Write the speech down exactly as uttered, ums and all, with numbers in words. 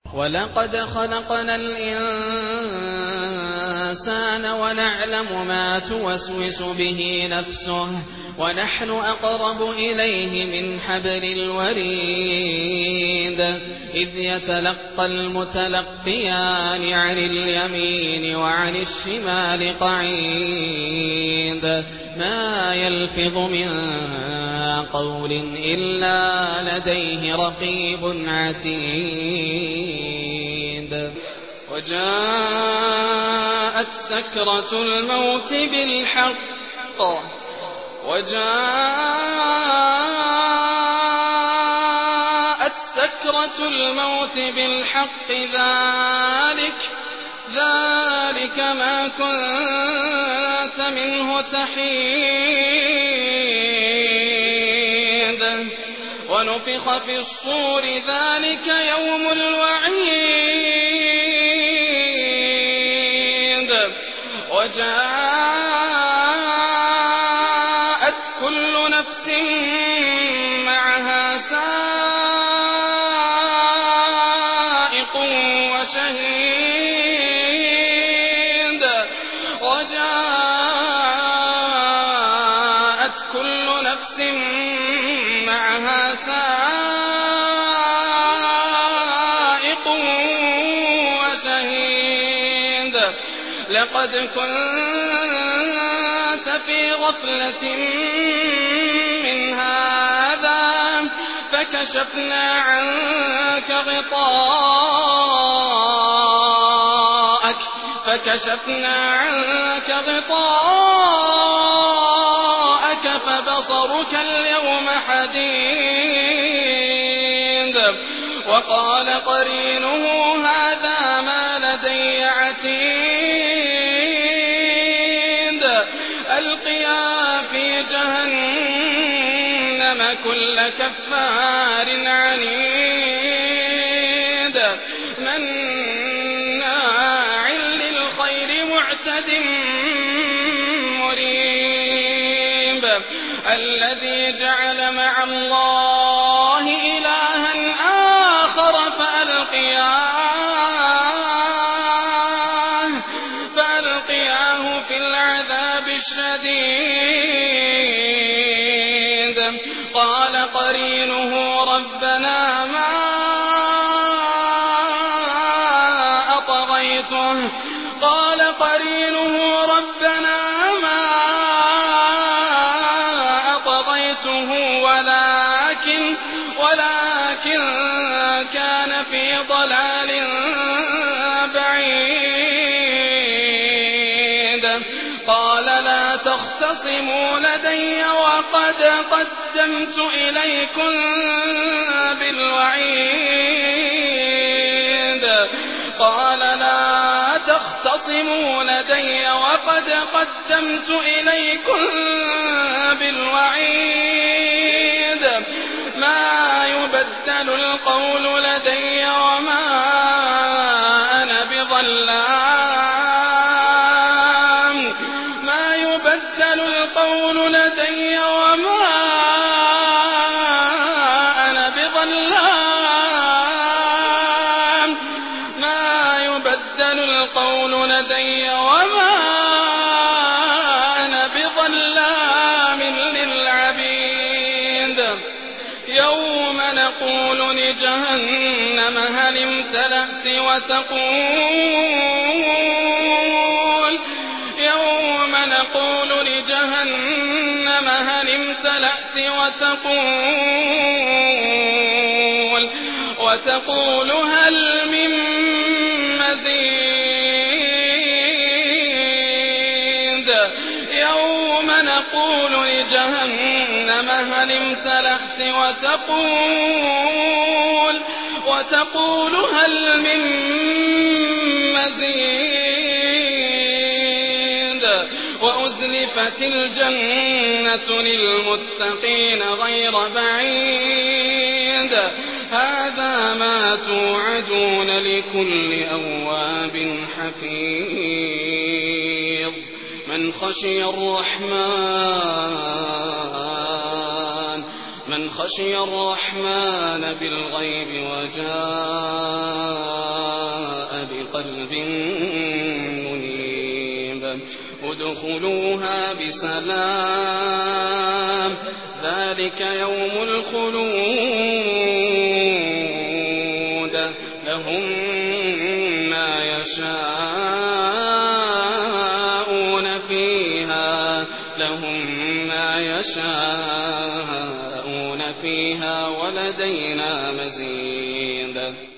ولقد خلقنا الإنسان ونعلم ما توسوس به نفسه ونحن أقرب إليه من حبل الوريد إذ يتلقى المتلقيان عن اليمين وعن الشمال قعيد ما يلفظ من قول إلا لديه رقيب عتيد وجاءت سكرة الموت بالحق وجاءت سكرة الموت بالحق ذلك ذلك ما كنت منه تحيد ونفخ في الصور ذلك يوم الوعيد وجاءت كل نفس معها سائق وشهيد وجاءت كل نفس معها سائق وشهيد لقد كنت في غفلة من هذا فكشفنا عنك غطاءك فكشفنا عنك غطاءك فبصرك اليوم حديد وقال قرينه هذا ما لدي عتيد ألقيا في جهنم كل كفار عنيد مناع للخير معتد مريب الذي جعل مع الله إلها آخر فألقياه فألقياه في العذاب الشديد قال قرينه ربنا ما أطغيته قال قرينه ربنا ما أطغيته ولكن ولكن كان في ضلال بعيد قال لا تختصموا لدي وقد قدمت إليكم بالوعيد قال لا تختصموا لدي وقد قدمت إليكم بالوعيد ما يبدل القول لدي وما أنا بظلام ما يبدل القول لدي وما أنا بظلام ما يبدل القول لدي وما أنا بظلام للعبيد يوم نقول لجهنم هل امتلأت وتقول يوم نقول لجهنم هل امتلأت وتقول وتقول هل من مزيد يوم نقول لجهنم هل امتلأت وتقول وتقول هل من مزيد وأزلفت الجنة للمتقين غير بعيد هذا ما توعدون لكل أواب حفيظ من خشي الرحمن من خشي الرحمن بالغيب وجاء وقلب منيب ادخلوها بسلام ذلك يوم الخلود لهم ما يشاءون فيها لهم ما يشاءون فيها ولدينا مزيد